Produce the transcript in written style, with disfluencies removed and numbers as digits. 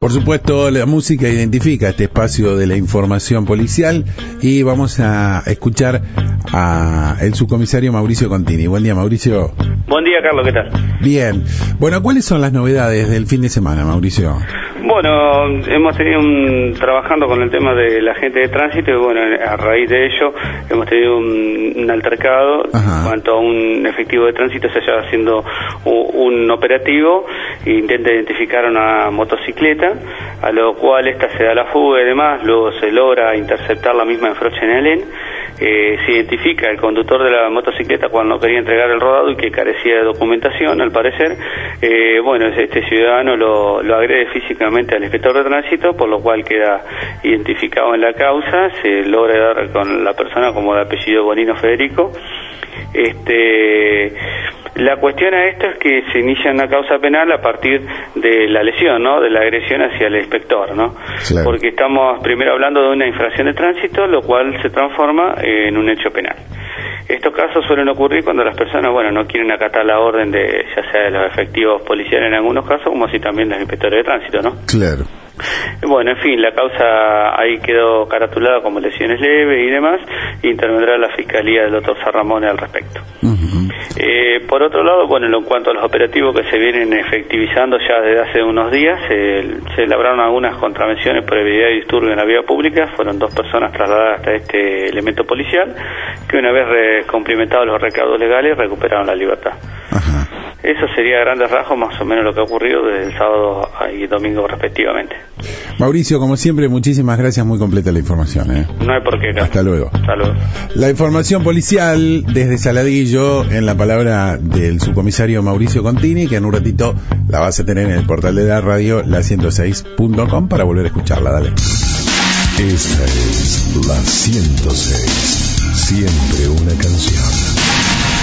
Por supuesto, la música identifica este espacio de la información policial y vamos a escuchar a el subcomisario Mauricio Contini. Buen día, Mauricio. Buen día, Carlos, ¿qué tal? Bien. Bueno, ¿cuáles son las novedades del fin de semana, Mauricio? Bueno, hemos tenido trabajando con el tema de la gente de tránsito y bueno, a raíz de ello hemos tenido un altercado. En cuanto a un efectivo de tránsito se haya haciendo un operativo e intenta identificar una motocicleta, a lo cual esta se da la fuga y demás, luego se logra interceptar la misma en Frochenelen. Se identifica el conductor de la motocicleta cuando no quería entregar el rodado y que carecía de documentación, al parecer. Bueno, este ciudadano lo agrede físicamente al inspector de tránsito, por lo cual queda identificado en la causa, se logra dar con la persona como de apellido Bonino Federico. La cuestión a esto es que se inicia una causa penal a partir de la lesión, ¿no? De la agresión hacia el inspector, ¿no? Claro. Porque estamos primero hablando de una infracción de tránsito, lo cual se transforma en un hecho penal. Estos casos suelen ocurrir cuando las personas, bueno, no quieren acatar la orden de, ya sea de los efectivos policiales en algunos casos, como así también de los inspectores de tránsito, ¿no? Claro. Bueno, en fin, la causa ahí quedó caratulada como lesiones leves y demás, y intervendrá la Fiscalía del Dr. Sarramone al respecto. Por otro lado, bueno, en cuanto a los operativos que se vienen efectivizando ya desde hace unos días, se elaboraron algunas contravenciones por evidencia y disturbio en la vía pública. Fueron 2 personas trasladadas hasta este elemento policial, que una vez cumplimentados los recaudos legales, recuperaron la libertad. Eso sería a grandes rasgos más o menos lo que ha ocurrido desde el sábado y domingo respectivamente. Mauricio, como siempre, muchísimas gracias, muy completa la información. No hay por qué, Carlos. Hasta luego. Hasta luego. La información policial desde Saladillo, en la palabra del subcomisario Mauricio Contini, que en un ratito la vas a tener en el portal de la radio, la106.com, para volver a escucharla. Dale. Esta es la 106, siempre una canción.